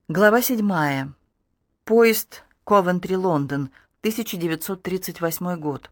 Глава 7. Поезд Ковентри-Лондон, 1938 год.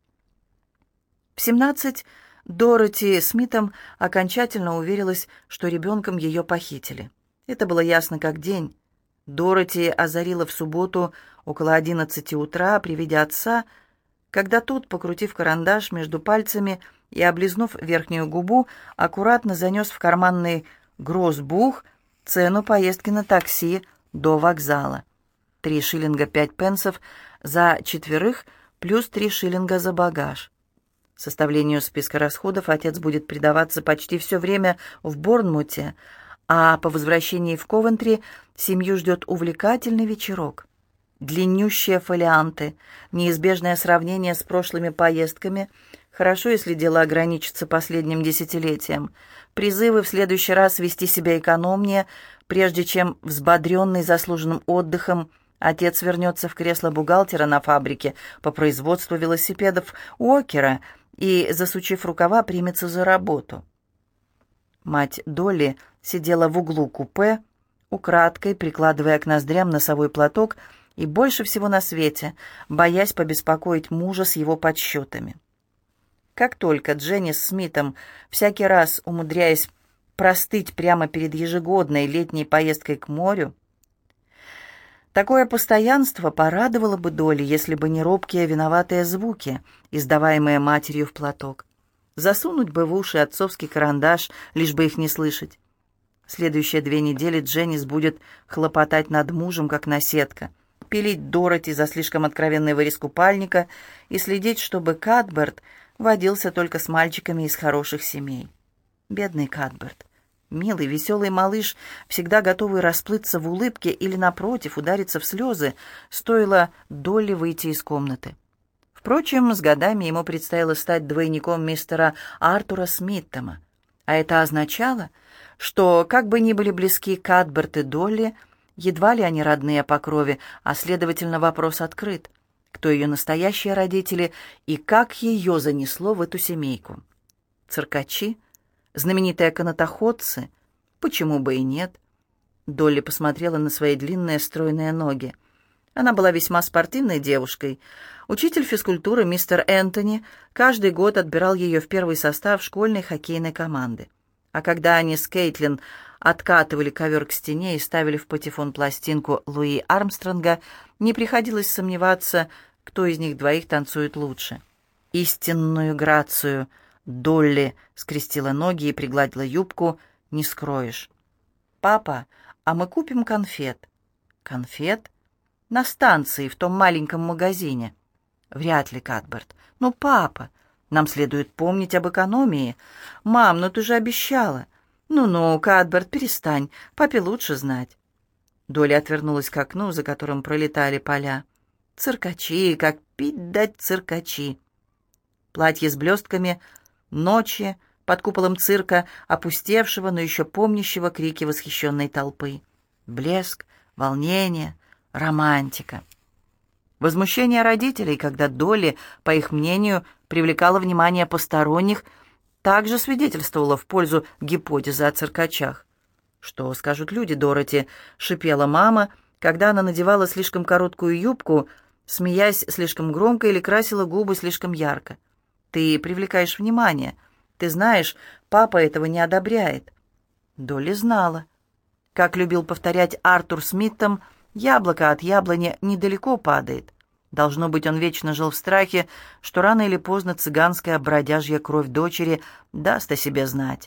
В 17 Дороти Смитом окончательно уверилась, что ребенком ее похитили. Это было ясно как день. Дороти озарила в субботу около 11 утра при виде отца, когда тот, покрутив карандаш между пальцами и облизнув верхнюю губу, аккуратно занес в карманный гроссбух цену поездки на такси до вокзала. 3 шиллинга 5 пенсов за четверых плюс 3 шиллинга за багаж. Составлению списка расходов отец будет предаваться почти все время в Борнмуте, а по возвращении в Ковентри семью ждет увлекательный вечерок. Длиннющие фолианты, неизбежное сравнение с прошлыми поездками, хорошо, если дело ограничится последним десятилетием, призывы в следующий раз вести себя экономнее, прежде чем, взбодренный заслуженным отдыхом, отец вернется в кресло бухгалтера на фабрике по производству велосипедов Уокера и, засучив рукава, примется за работу. Мать Долли сидела в углу купе, украдкой прикладывая к ноздрям носовой платок и больше всего на свете, боясь побеспокоить мужа с его подсчетами. Как только Дженни с Смитом, всякий раз умудряясь простыть прямо перед ежегодной летней поездкой к морю, такое постоянство порадовало бы Долли, если бы не робкие виноватые звуки, издаваемые матерью в платок. Засунуть бы в уши отцовский карандаш, лишь бы их не слышать. Следующие 2 недели Дженнис будет хлопотать над мужем, как наседка, пилить Дороти за слишком откровенный вырез купальника и следить, чтобы Кадберт водился только с мальчиками из хороших семей. Бедный Кадберт. Милый, веселый малыш, всегда готовый расплыться в улыбке или, напротив, удариться в слезы, стоило Долли выйти из комнаты. Впрочем, с годами ему предстояло стать двойником мистера Артура Смиттема, а это означало, что, как бы ни были близки Кадберт и Долли, едва ли они родные по крови, а, следовательно, вопрос открыт. Кто ее настоящие родители и как ее занесло в эту семейку? Циркачи? Знаменитые канатоходцы? Почему бы и нет? Долли посмотрела на свои длинные стройные ноги. Она была весьма спортивной девушкой. Учитель физкультуры мистер Энтони каждый год отбирал ее в первый состав школьной хоккейной команды. А когда они с Кейтлин откатывали ковер к стене и ставили в патефон пластинку Луи Армстронга, не приходилось сомневаться, кто из них двоих танцует лучше. Истинную грацию Долли скрестила ноги и пригладила юбку, не скроешь. «Папа, а мы купим конфет?» «Конфет?» «На станции, в том маленьком магазине». «Вряд ли, Кадберт». «Ну, папа, нам следует помнить об экономии». «Мам, ну ты же обещала». «Ну-ну, Кадберт, перестань, папе лучше знать». Долли отвернулась к окну, за которым пролетали поля. Циркачи, как пить дать циркачи. Платье с блестками, ночи под куполом цирка, опустевшего, но еще помнящего крики восхищенной толпы. Блеск, волнение, романтика. Возмущение родителей, когда Долли, по их мнению, привлекала внимание посторонних, также свидетельствовало в пользу гипотезы о циркачах. «Что скажут люди, Дороти?» — шипела мама, когда она надевала слишком короткую юбку, смеясь слишком громко или красила губы слишком ярко. «Ты привлекаешь внимание. Ты знаешь, папа этого не одобряет». Долли знала. Как любил повторять Артур Смиттом, яблоко от яблони недалеко падает. Должно быть, он вечно жил в страхе, что рано или поздно цыганская бродяжья кровь дочери даст о себе знать.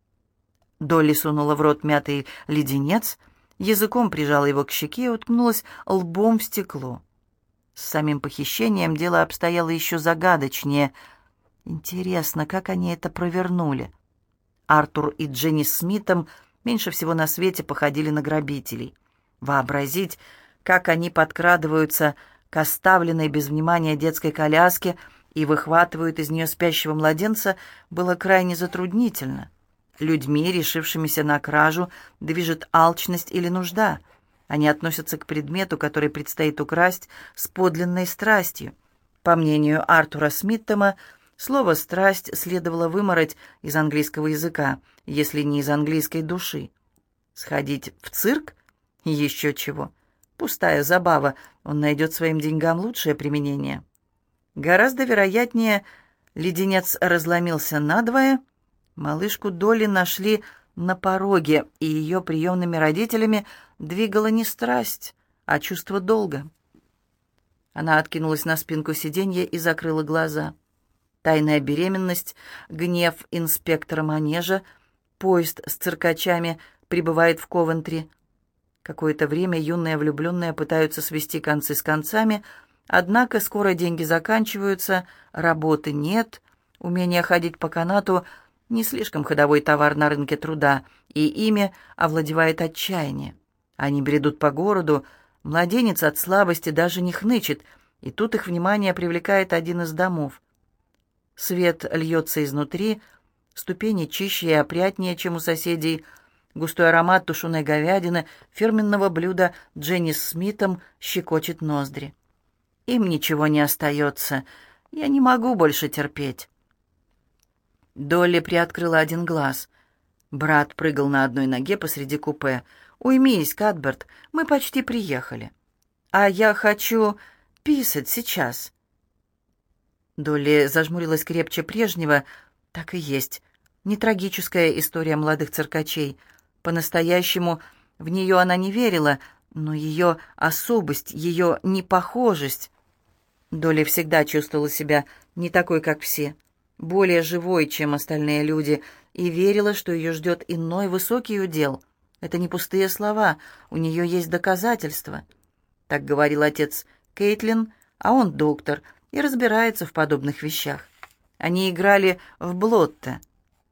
Долли сунула в рот мятый леденец, языком прижала его к щеке и уткнулась лбом в стекло. С самим похищением дело обстояло еще загадочнее. Интересно, как они это провернули? Артур и Дженни с Смитом меньше всего на свете походили на грабителей. Вообразить, как они подкрадываются к оставленной без внимания детской коляске и выхватывают из нее спящего младенца, было крайне затруднительно. Людьми, решившимися на кражу, движет алчность или нужда. Они относятся к предмету, который предстоит украсть, с подлинной страстью. По мнению Артура Смиттема, слово «страсть» следовало вымороть из английского языка, если не из английской души. Сходить в цирк? Еще чего. Пустая забава, он найдет своим деньгам лучшее применение. Гораздо вероятнее, леденец разломился надвое, малышку Долли нашли на пороге, и ее приемными родителями двигала не страсть, а чувство долга. Она откинулась на спинку сиденья и закрыла глаза. Тайная беременность, гнев инспектора манежа, поезд с циркачами прибывает в Ковентри. Какое-то время юные влюбленные пытаются свести концы с концами, однако скоро деньги заканчиваются, работы нет, умение ходить по канату — не слишком ходовой товар на рынке труда, и ими овладевает отчаяние. Они бредут по городу, младенец от слабости даже не хнычет, и тут их внимание привлекает один из домов. Свет льется изнутри, ступени чище и опрятнее, чем у соседей. Густой аромат тушеной говядины, фирменного блюда Дженни с Смитом щекочет ноздри. Им ничего не остается. Я не могу больше терпеть. Долли приоткрыла один глаз. Брат прыгал на одной ноге посреди купе. «Уймись, Кадберт, мы почти приехали». «А я хочу писать сейчас». Долли зажмурилась крепче прежнего. Так и есть. Не трагическая история молодых циркачей. По-настоящему в нее она не верила, но ее особость, ее непохожесть. Долли всегда чувствовала себя не такой, как все, более живой, чем остальные люди, и верила, что ее ждет иной высокий удел. Это не пустые слова, у нее есть доказательства. Так говорил отец Кейтлин, а он доктор и разбирается в подобных вещах. Они играли в Блотте,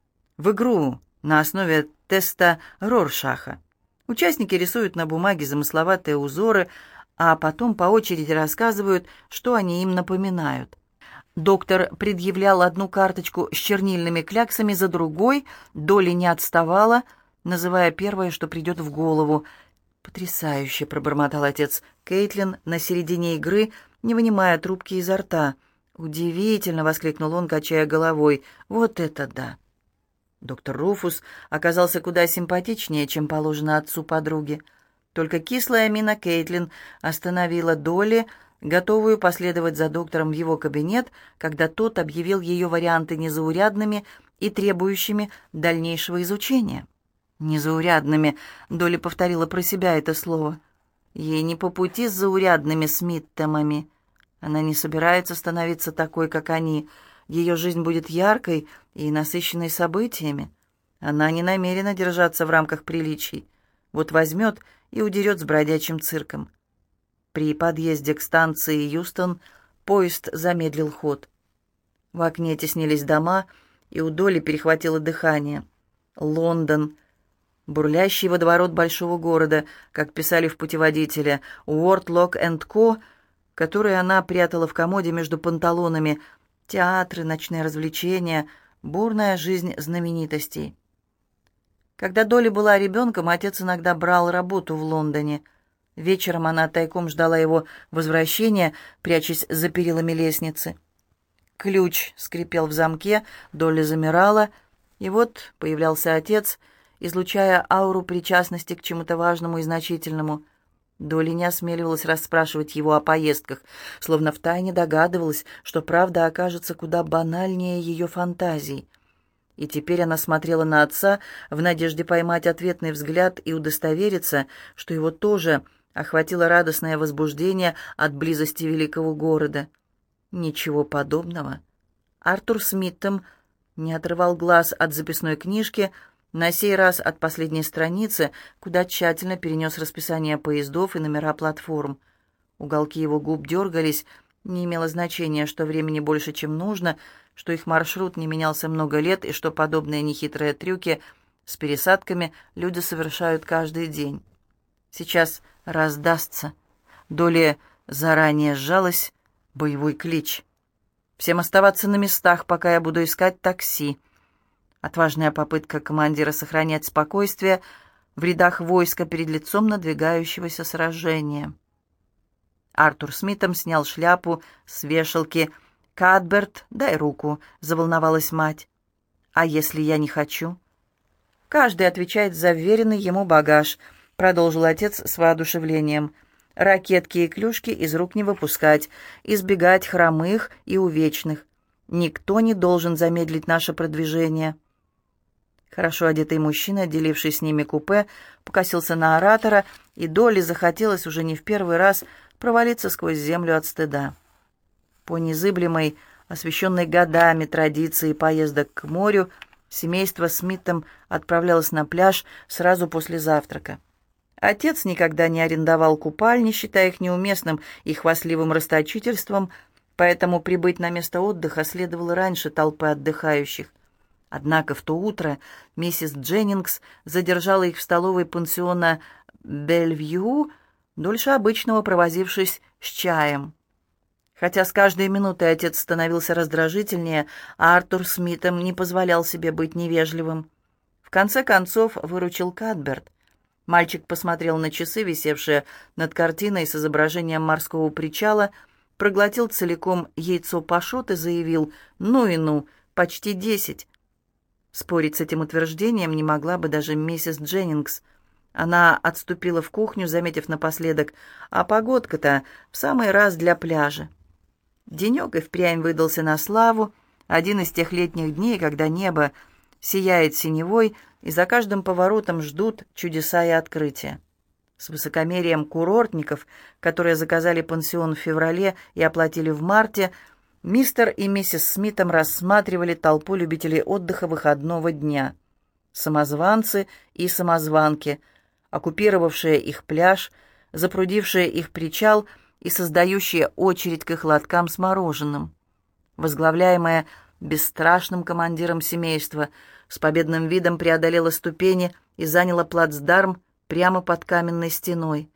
в игру на основе теста Роршаха. Участники рисуют на бумаге замысловатые узоры, а потом по очереди рассказывают, что они им напоминают. Доктор предъявлял одну карточку с чернильными кляксами за другой, Долли не отставала, называя первое, что придет в голову. «Потрясающе!» — пробормотал отец Кейтлин на середине игры, не вынимая трубки изо рта. «Удивительно!» — воскликнул он, качая головой. «Вот это да!» Доктор Руфус оказался куда симпатичнее, чем положено отцу подруги. Только кислая мина Кейтлин остановила Долли, готовую последовать за доктором в его кабинет, когда тот объявил ее варианты незаурядными и требующими дальнейшего изучения. «Незаурядными», — Долли повторила про себя это слово. Ей не по пути с заурядными Смиттемами. Она не собирается становиться такой, как они. Ее жизнь будет яркой и насыщенной событиями. Она не намерена держаться в рамках приличий. Вот возьмет и удерет с бродячим цирком. При подъезде к станции Юстон поезд замедлил ход. В окне теснились дома, и у Долли перехватило дыхание. Лондон, бурлящий водоворот большого города, как писали в путеводителе, Уортлок энд Ко, который она прятала в комоде между панталонами, театры, ночные развлечения, бурная жизнь знаменитостей. Когда Долли была ребенком, отец иногда брал работу в Лондоне. Вечером она тайком ждала его возвращения, прячась за перилами лестницы. Ключ скрипел в замке, Долли замирала, и вот появлялся отец, излучая ауру причастности к чему-то важному и значительному. Долли не осмеливалась расспрашивать его о поездках, словно втайне догадывалась, что правда окажется куда банальнее ее фантазий. И теперь она смотрела на отца в надежде поймать ответный взгляд и удостовериться, что его тоже охватило радостное возбуждение от близости великого города. Ничего подобного. Артур Смиттем не отрывал глаз от записной книжки, на сей раз от последней страницы, куда тщательно перенес расписание поездов и номера платформ. Уголки его губ дергались, не имело значения, что времени больше, чем нужно, что их маршрут не менялся много лет и что подобные нехитрые трюки с пересадками люди совершают каждый день. Сейчас раздастся. Долли заранее сжалась. Боевой клич. Всем оставаться на местах, пока я буду искать такси. Отважная попытка командира сохранять спокойствие в рядах войска перед лицом надвигающегося сражения. Артур Смиттем снял шляпу с вешалки. «Кадберт, дай руку», — заволновалась мать. «А если я не хочу?» Каждый отвечает за вверенный ему багаж. продолжил отец с воодушевлением. «Ракетки и клюшки из рук не выпускать, избегать хромых и увечных. Никто не должен замедлить наше продвижение». Хорошо одетый мужчина, деливший с ними купе, покосился на оратора, и Долли захотелось уже не в первый раз провалиться сквозь землю от стыда. По незыблемой, освещенной годами традиции поездок к морю, семейство Смитом отправлялось на пляж сразу после завтрака. Отец никогда не арендовал купальни, считая их неуместным и хвастливым расточительством, поэтому прибыть на место отдыха следовало раньше толпы отдыхающих. Однако в то утро миссис Дженнингс задержала их в столовой пансиона «Бельвью», дольше обычного провозившись с чаем. Хотя с каждой минутой отец становился раздражительнее, а Артур Смитом не позволял себе быть невежливым. В конце концов выручил Кадберт. Мальчик посмотрел на часы, висевшие над картиной с изображением морского причала, проглотил целиком яйцо пашот и заявил: «Ну и ну, почти 10». Спорить с этим утверждением не могла бы даже миссис Дженнингс. Она отступила в кухню, заметив напоследок: «А погодка-то в самый раз для пляжа». Денек и впрямь выдался на славу, один из тех летних дней, когда небо сияет синевой, и за каждым поворотом ждут чудеса и открытия. С высокомерием курортников, которые заказали пансион в феврале и оплатили в марте, мистер и миссис Смитом рассматривали толпу любителей отдыха выходного дня. Самозванцы и самозванки, оккупировавшие их пляж, запрудившие их причал и создающие очередь к их лоткам с мороженым. Возглавляемая бесстрашным командиром семейства, с победным видом преодолела ступени и заняла плацдарм прямо под каменной стеной.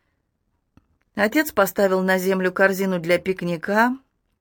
Отец поставил на землю корзину для пикника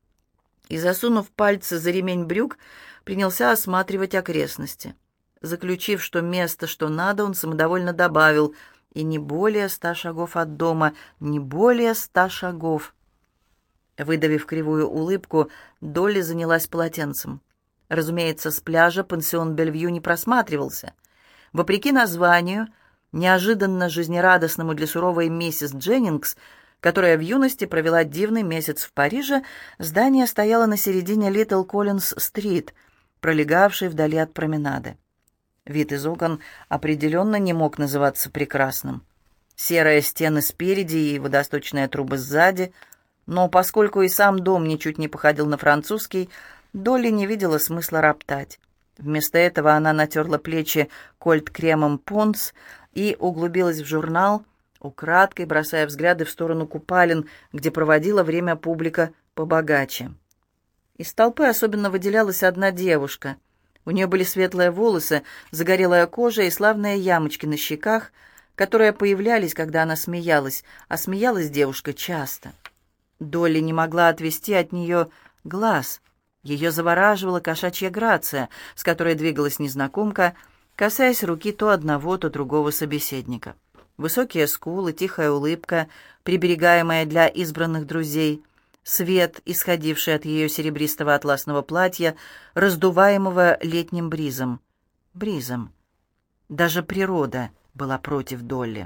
и, засунув пальцы за ремень брюк, принялся осматривать окрестности. Заключив, что место, что надо, он самодовольно добавил: «И не более 100 шагов от дома, не более 100 шагов». Выдавив кривую улыбку, Долли занялась полотенцем. Разумеется, с пляжа пансион Бельвью не просматривался. Вопреки названию, неожиданно жизнерадостному для суровой миссис Дженнингс, которая в юности провела дивный месяц в Париже, здание стояло на середине Литл Коллинз-стрит, пролегавшей вдали от променады. Вид из окон определенно не мог называться прекрасным. Серые стены спереди и водосточные трубы сзади, но поскольку и сам дом ничуть не походил на французский, Долли не видела смысла роптать. Вместо этого она натерла плечи кольт-кремом «Понс» и углубилась в журнал, украдкой бросая взгляды в сторону купалин, где проводила время публика побогаче. Из толпы особенно выделялась одна девушка. У нее были светлые волосы, загорелая кожа и славные ямочки на щеках, которые появлялись, когда она смеялась, а смеялась девушка часто. Долли не могла отвести от нее глаз. Ее завораживала кошачья грация, с которой двигалась незнакомка, касаясь руки то одного, то другого собеседника. Высокие скулы, тихая улыбка, приберегаемая для избранных друзей, свет, исходивший от ее серебристого атласного платья, раздуваемого летним бризом. Бризом. Даже природа была против Долли.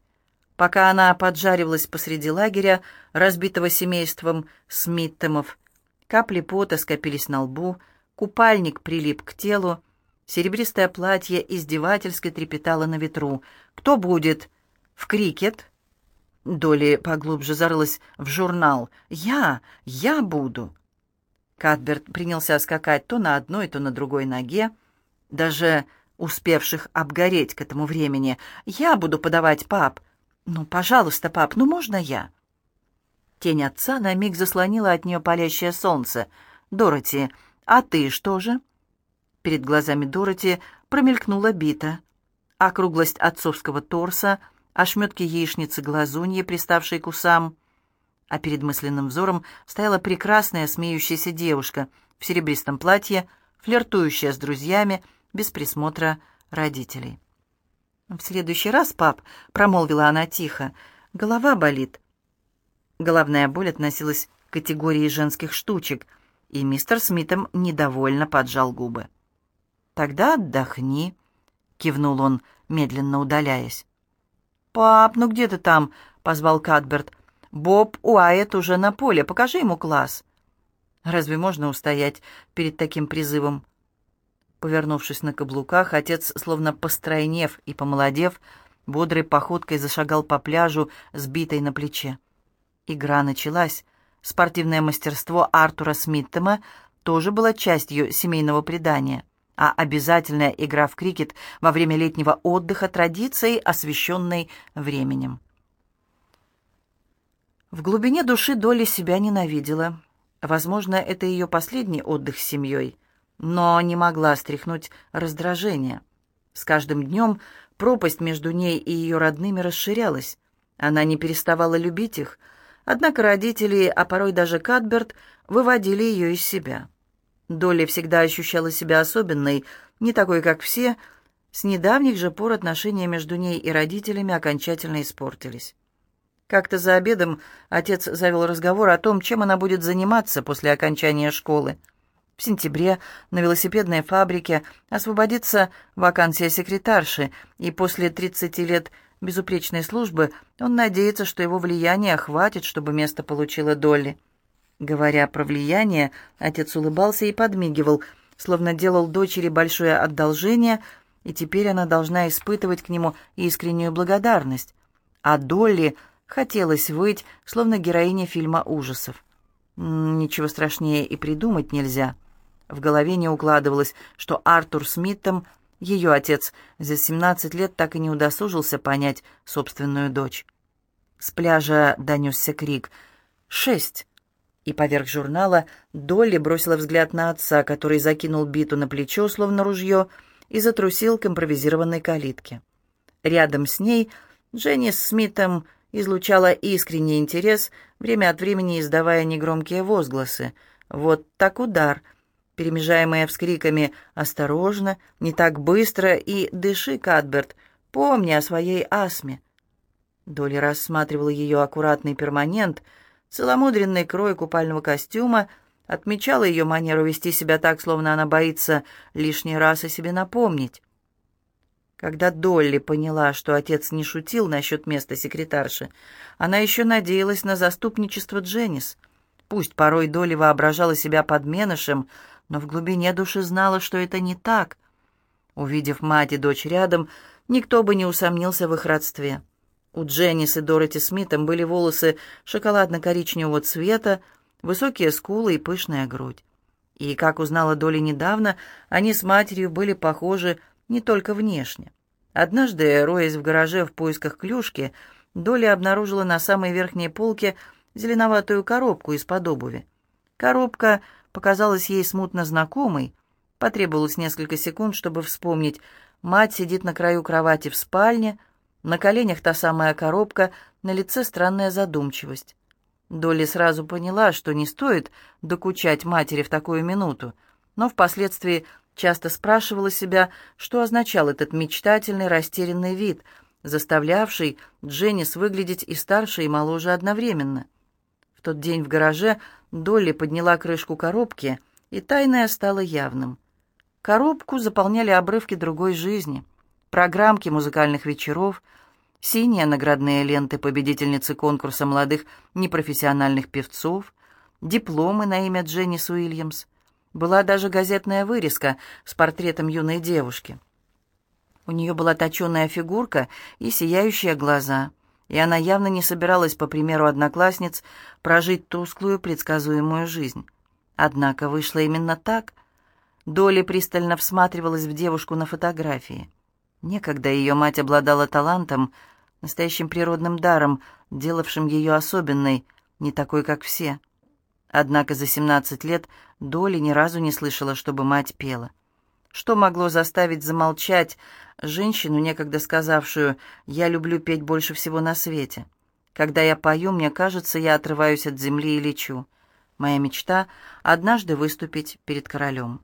Пока она поджаривалась посреди лагеря, разбитого семейством Смиттемов, капли пота скопились на лбу, купальник прилип к телу, серебристое платье издевательски трепетало на ветру. «Кто будет? В крикет?» Долли поглубже зарылась в журнал. «Я буду!» Кадберт принялся скакать то на одной, то на другой ноге, даже успевших обгореть к этому времени. «Я буду подавать, пап!» «Ну, пожалуйста, пап, ну можно я?» Тень отца на миг заслонила от нее палящее солнце. «Дороти, а ты что же?» Перед глазами Дороти промелькнула бита. Округлость отцовского торса, ошметки яичницы-глазуньи, приставшей к усам. А перед мысленным взором стояла прекрасная смеющаяся девушка в серебристом платье, флиртующая с друзьями, без присмотра родителей. «В следующий раз, пап», — промолвила она тихо, — «голова болит». Головная боль относилась к категории женских штучек, и мистер Смитом недовольно поджал губы. «Тогда отдохни», — кивнул он, медленно удаляясь. «Пап, ну где ты там?» — позвал Кадберт. «Боб Уайетт уже на поле. Покажи ему класс». Разве можно устоять перед таким призывом? Повернувшись на каблуках, отец, словно постройнев и помолодев, бодрой походкой зашагал по пляжу с битой на плече. Игра началась. Спортивное мастерство Артура Смиттема тоже было частью семейного предания, а обязательная игра в крикет во время летнего отдыха традицией, освященной временем. В глубине души Долли себя ненавидела. Возможно, это ее последний отдых с семьей, но не могла стряхнуть раздражение. С каждым днем пропасть между ней и ее родными расширялась. Она не переставала любить их, однако родители, а порой даже Кадберт, выводили ее из себя. Долли всегда ощущала себя особенной, не такой, как все. С недавних же пор отношения между ней и родителями окончательно испортились. Как-то за обедом отец завел разговор о том, чем она будет заниматься после окончания школы. В сентябре на велосипедной фабрике освободится вакансия секретарши, и после 30 лет безупречной службы он надеется, что его влияния хватит, чтобы место получила Долли. Говоря про влияние, отец улыбался и подмигивал, словно делал дочери большое одолжение, и теперь она должна испытывать к нему искреннюю благодарность. А Долли хотелось выть, словно героиня фильма ужасов. Ничего страшнее и придумать нельзя. В голове не укладывалось, что Артур Смиттем, ее отец, за 17 лет так и не удосужился понять собственную дочь. С пляжа донесся крик «6!», и поверх журнала Долли бросила взгляд на отца, который закинул биту на плечо, словно ружье, и затрусил к импровизированной калитке. Рядом с ней Дженни с Смитом излучала искренний интерес, время от времени издавая негромкие возгласы. «Вот так удар!», перемежаемые вскриками «Осторожно! Не так быстро!» и «Дыши, Кадберт! Помни о своей астме!». Долли рассматривала ее аккуратный перманент, целомудренный крой купального костюма, отмечала ее манеру вести себя так, словно она боится лишний раз о себе напомнить. Когда Долли поняла, что отец не шутил насчет места секретарши, она еще надеялась на заступничество Дженнис. Пусть порой Долли воображала себя подменышем, но в глубине души знала, что это не так. Увидев мать и дочь рядом, никто бы не усомнился в их родстве. У Дженнис и Дороти Смитом были волосы шоколадно-коричневого цвета, высокие скулы и пышная грудь. И, как узнала Долли недавно, они с матерью были похожи не только внешне. Однажды, роясь в гараже в поисках клюшки, Долли обнаружила на самой верхней полке зеленоватую коробку из-под обуви. Коробка показалась ей смутно знакомой. Потребовалось несколько секунд, чтобы вспомнить. Мать сидит на краю кровати в спальне, на коленях та самая коробка, на лице странная задумчивость. Долли сразу поняла, что не стоит докучать матери в такую минуту, но впоследствии часто спрашивала себя, что означал этот мечтательный, растерянный вид, заставлявший Дженнис выглядеть и старше, и моложе одновременно. В тот день в гараже Долли подняла крышку коробки, и тайное стало явным. Коробку заполняли обрывки другой жизни, программки музыкальных вечеров, синие наградные ленты победительницы конкурса молодых непрофессиональных певцов, дипломы на имя Дженнис Уильямс. Была даже газетная вырезка с портретом юной девушки. У нее была точеная фигурка и сияющие глаза, и она явно не собиралась, по примеру одноклассниц, прожить тусклую, предсказуемую жизнь. Однако вышло именно так. Долли пристально всматривалась в девушку на фотографии. Некогда ее мать обладала талантом, настоящим природным даром, делавшим ее особенной, не такой, как все. Однако за 17 лет Долли ни разу не слышала, чтобы мать пела. Что могло заставить замолчать женщину, некогда сказавшую «я люблю петь больше всего на свете»? Когда я пою, мне кажется, я отрываюсь от земли и лечу. Моя мечта — однажды выступить перед королем.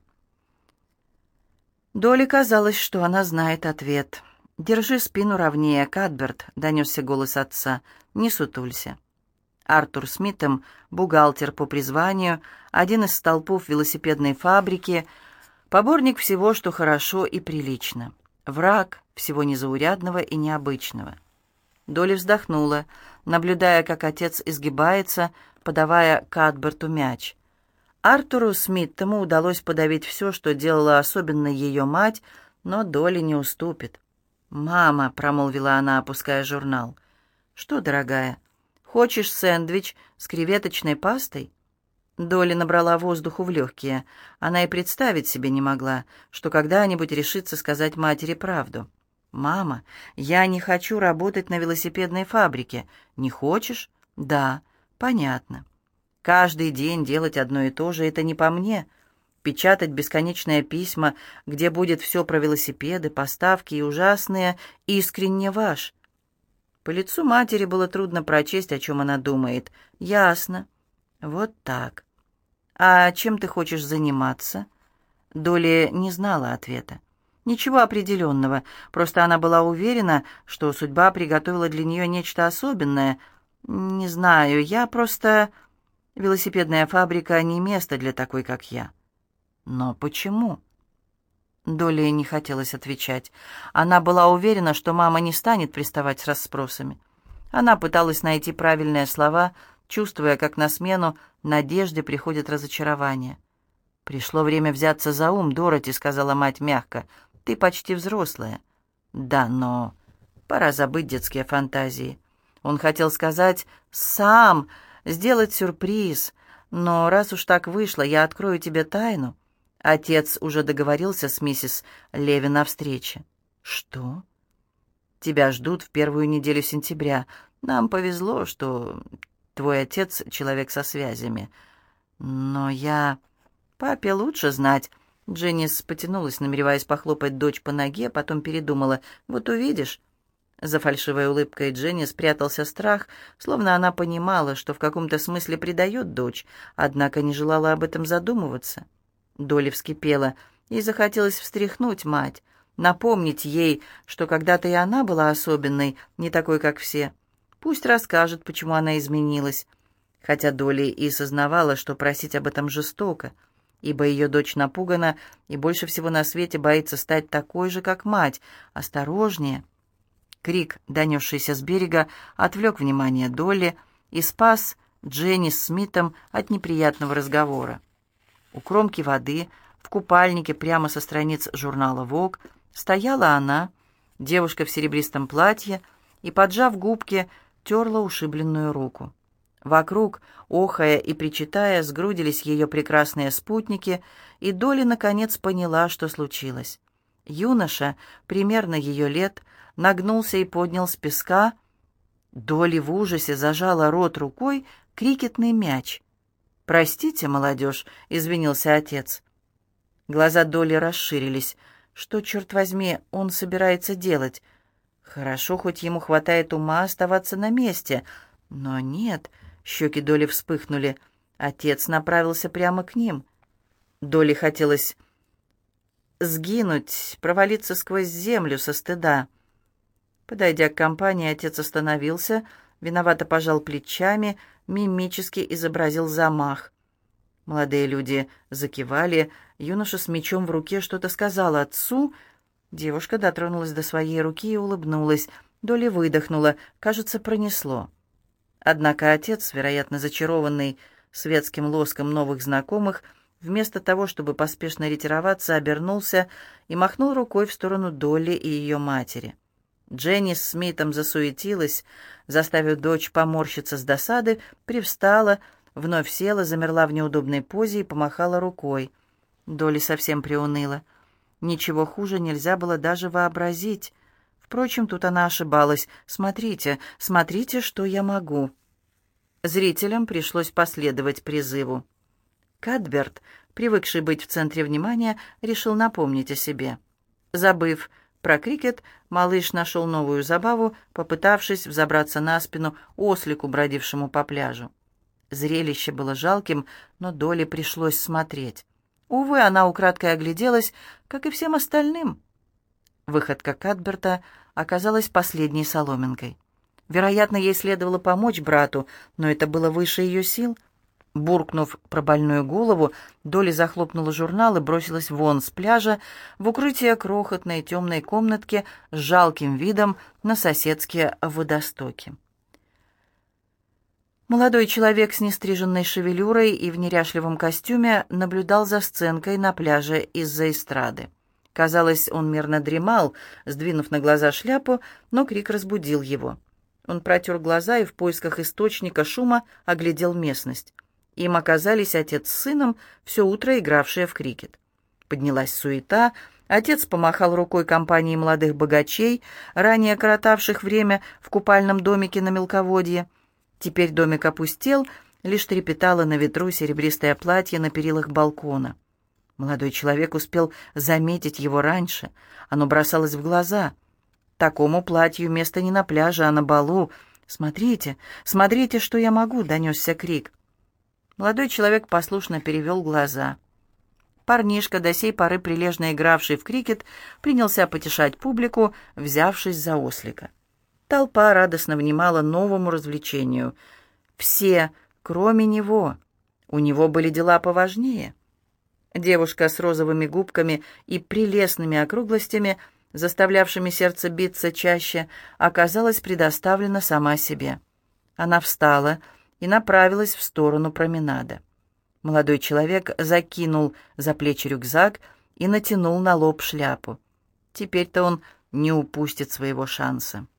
Долли казалось, что она знает ответ. «Держи спину ровнее, Кадберт», — донесся голос отца. «Не сутулься». Артур Смиттем, бухгалтер по призванию, один из столпов велосипедной фабрики, поборник всего, что хорошо и прилично, враг всего незаурядного и необычного. Долли вздохнула, наблюдая, как отец изгибается, подавая Кадберту мяч. Артуру Смиттому удалось подавить все, что делала особенно ее мать, но Долли не уступит. «Мама», — промолвила она, опуская журнал. «Что, дорогая, хочешь сэндвич с креветочной пастой?» Долли набрала воздуху в легкие. Она и представить себе не могла, что когда-нибудь решится сказать матери правду. «Мама, я не хочу работать на велосипедной фабрике». «Не хочешь?» «Да, понятно. Каждый день делать одно и то же — это не по мне. Печатать бесконечные письма, где будет все про велосипеды, поставки и ужасные «искренне ваш». По лицу матери было трудно прочесть, о чем она думает. «Ясно. Вот так. А чем ты хочешь заниматься?» Долли не знала ответа. Ничего определенного, просто она была уверена, что судьба приготовила для нее нечто особенное. «Не знаю, я просто...» «Велосипедная фабрика не место для такой, как я». «Но почему?» Долли не хотелось отвечать. Она была уверена, что мама не станет приставать с расспросами. Она пыталась найти правильные слова, чувствуя, как на смену надежде приходит разочарование. «Пришло время взяться за ум, Дороти», — сказала мать мягко. «Ты почти взрослая». «Да, но пора забыть детские фантазии». Он хотел сказать «сам», сделать сюрприз, но раз уж так вышло, я открою тебе тайну. Отец уже договорился с миссис Левин о встрече. «Что?» «Тебя ждут в первую неделю сентября. Нам повезло, что твой отец человек со связями. Но я... Папе лучше знать». Дженнис потянулась, намереваясь похлопать дочь по ноге, потом передумала. «Вот увидишь». За фальшивой улыбкой Дженни спрятался страх, словно она понимала, что в каком-то смысле предает дочь, однако не желала об этом задумываться. Долли вскипела. Ей захотелось встряхнуть мать, напомнить ей, что когда-то и она была особенной, не такой, как все. Пусть расскажет, почему она изменилась. Хотя Долли и сознавала, что просить об этом жестоко, ибо ее дочь напугана и больше всего на свете боится стать такой же, как мать. «Осторожнее!» Крик, донесшийся с берега, отвлек внимание Долли и спас Дженни с Смитом от неприятного разговора. У кромки воды, в купальнике прямо со страниц журнала «Вог», стояла она, девушка в серебристом платье, и, поджав губки, терла ушибленную руку. Вокруг, охая и причитая, сгрудились ее прекрасные спутники, и Долли наконец поняла, что случилось. Юноша, примерно ее лет, нагнулся и поднял с песка. Долли в ужасе зажала рот рукой крикетный мяч. «Простите, молодежь», — извинился отец. Глаза Долли расширились. Что, черт возьми, он собирается делать? Хорошо, хоть ему хватает ума оставаться на месте. Но нет, щеки Долли вспыхнули. Отец направился прямо к ним. Долли хотелось сгинуть, провалиться сквозь землю со стыда. Подойдя к компании, отец остановился, виновато пожал плечами, мимически изобразил замах. Молодые люди закивали, юноша с мечом в руке что-то сказал отцу. Девушка дотронулась до своей руки и улыбнулась. Долли выдохнула, кажется, пронесло. Однако отец, вероятно, зачарованный светским лоском новых знакомых, вместо того, чтобы поспешно ретироваться, обернулся и махнул рукой в сторону Долли и ее матери. Дженни с Смитом засуетилась, заставив дочь поморщиться с досады, привстала, вновь села, замерла в неудобной позе и помахала рукой. Долли совсем приуныла. Ничего хуже нельзя было даже вообразить. Впрочем, тут она ошибалась. «Смотрите, смотрите, что я могу». Зрителям пришлось последовать призыву. Кадберт, привыкший быть в центре внимания, решил напомнить о себе. Забыв про крикет, малыш нашел новую забаву, попытавшись взобраться на спину ослику, бродившему по пляжу. Зрелище было жалким, но Долли пришлось смотреть. Увы, она украдкой огляделась, как и всем остальным. Выходка Кадберта оказалась последней соломинкой. Вероятно, ей следовало помочь брату, но это было выше ее сил. Буркнув про больную голову, Долли захлопнула журнал и бросилась вон с пляжа в укрытие крохотной темной комнатки с жалким видом на соседские водостоки. Молодой человек с нестриженной шевелюрой и в неряшливом костюме наблюдал за сценкой на пляже из-за эстрады. Казалось, он мирно дремал, сдвинув на глаза шляпу, но крик разбудил его. Он протер глаза и в поисках источника шума оглядел местность. Им оказались отец с сыном, все утро игравшие в крикет. Поднялась суета, отец помахал рукой компании молодых богачей, ранее коротавших время в купальном домике на мелководье. Теперь домик опустел, лишь трепетало на ветру серебристое платье на перилах балкона. Молодой человек успел заметить его раньше, оно бросалось в глаза. Такому платью место не на пляже, а на балу. «Смотрите, смотрите, что я могу!» — донесся крик. Молодой человек послушно перевел глаза. Парнишка, до сей поры прилежно игравший в крикет, принялся потешать публику, взявшись за ослика. Толпа радостно внимала новому развлечению. Все, кроме него. У него были дела поважнее. Девушка с розовыми губками и прелестными округлостями, заставлявшими сердце биться чаще, оказалась предоставлена сама себе. Она встала и направилась в сторону променада. Молодой человек закинул за плечи рюкзак и натянул на лоб шляпу. Теперь-то он не упустит своего шанса.